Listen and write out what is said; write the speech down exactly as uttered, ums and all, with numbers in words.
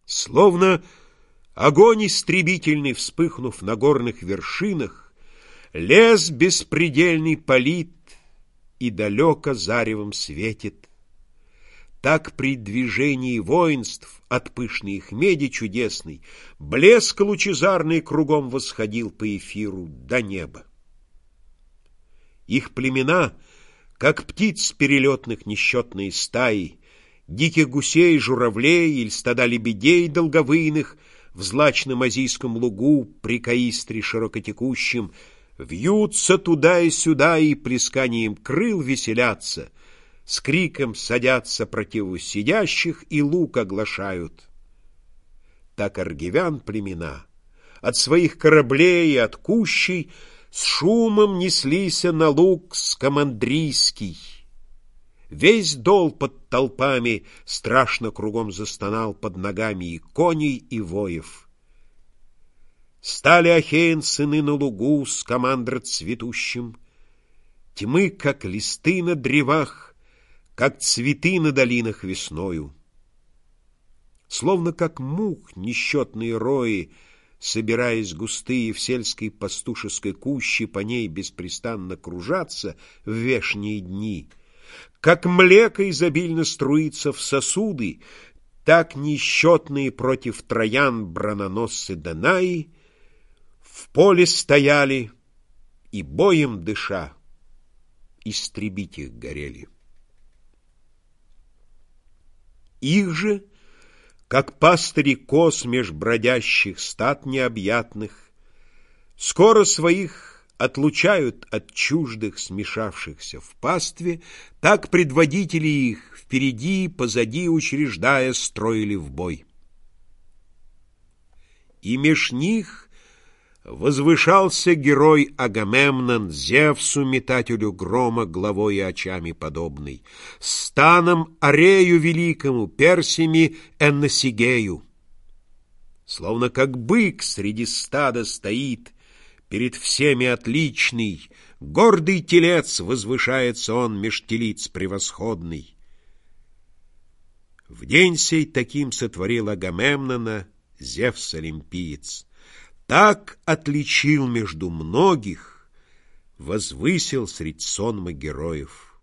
Словно огонь истребительный, вспыхнув на горных вершинах, лес беспредельный палит и далеко заревом светит. Так при движении воинств от пышной их меди чудесной блеск лучезарный кругом восходил по эфиру до неба. Их племена, как птиц перелетных несчетные стаи, диких гусей, журавлей или стада лебедей долговыйных в злачном азийском лугу при Каистре широкотекущем вьются туда и сюда и плесканием крыл веселятся, с криком садятся противу сидящих и лук оглашают. Так аргивян племена от своих кораблей и от кущей с шумом неслись на луг скамандрийский. Весь дол под толпами страшно кругом застонал под ногами и коней, и воев. Стали ахеен сыны на лугу с командр цветущим, тьмы, как листы на древах, как цветы на долинах весною. Словно как мух несчетные рои, собираясь густые в сельской пастушеской куще, по ней беспрестанно кружатся в вешние дни, как млеко изобильно струится в сосуды, так несчетные против троян брононосцы Данаи в поле стояли и, боем дыша, истребить их горели. Их же, как пастыри коз меж бродящих стад необъятных, скоро своих отлучают от чуждых, смешавшихся в пастве, так предводители их впереди, позади учреждая, строили в бой. И меж них возвышался герой Агамемнон, Зевсу, метателю грома, главой и очами подобный, станом Арею великому, персями Энносигею. Словно как бык среди стада стоит, перед всеми отличный, гордый телец, возвышается он меж телиц превосходный. В день сей таким сотворил Агамемнона Зевс олимпиец. Так отличил между многих, возвысил средь сонма героев.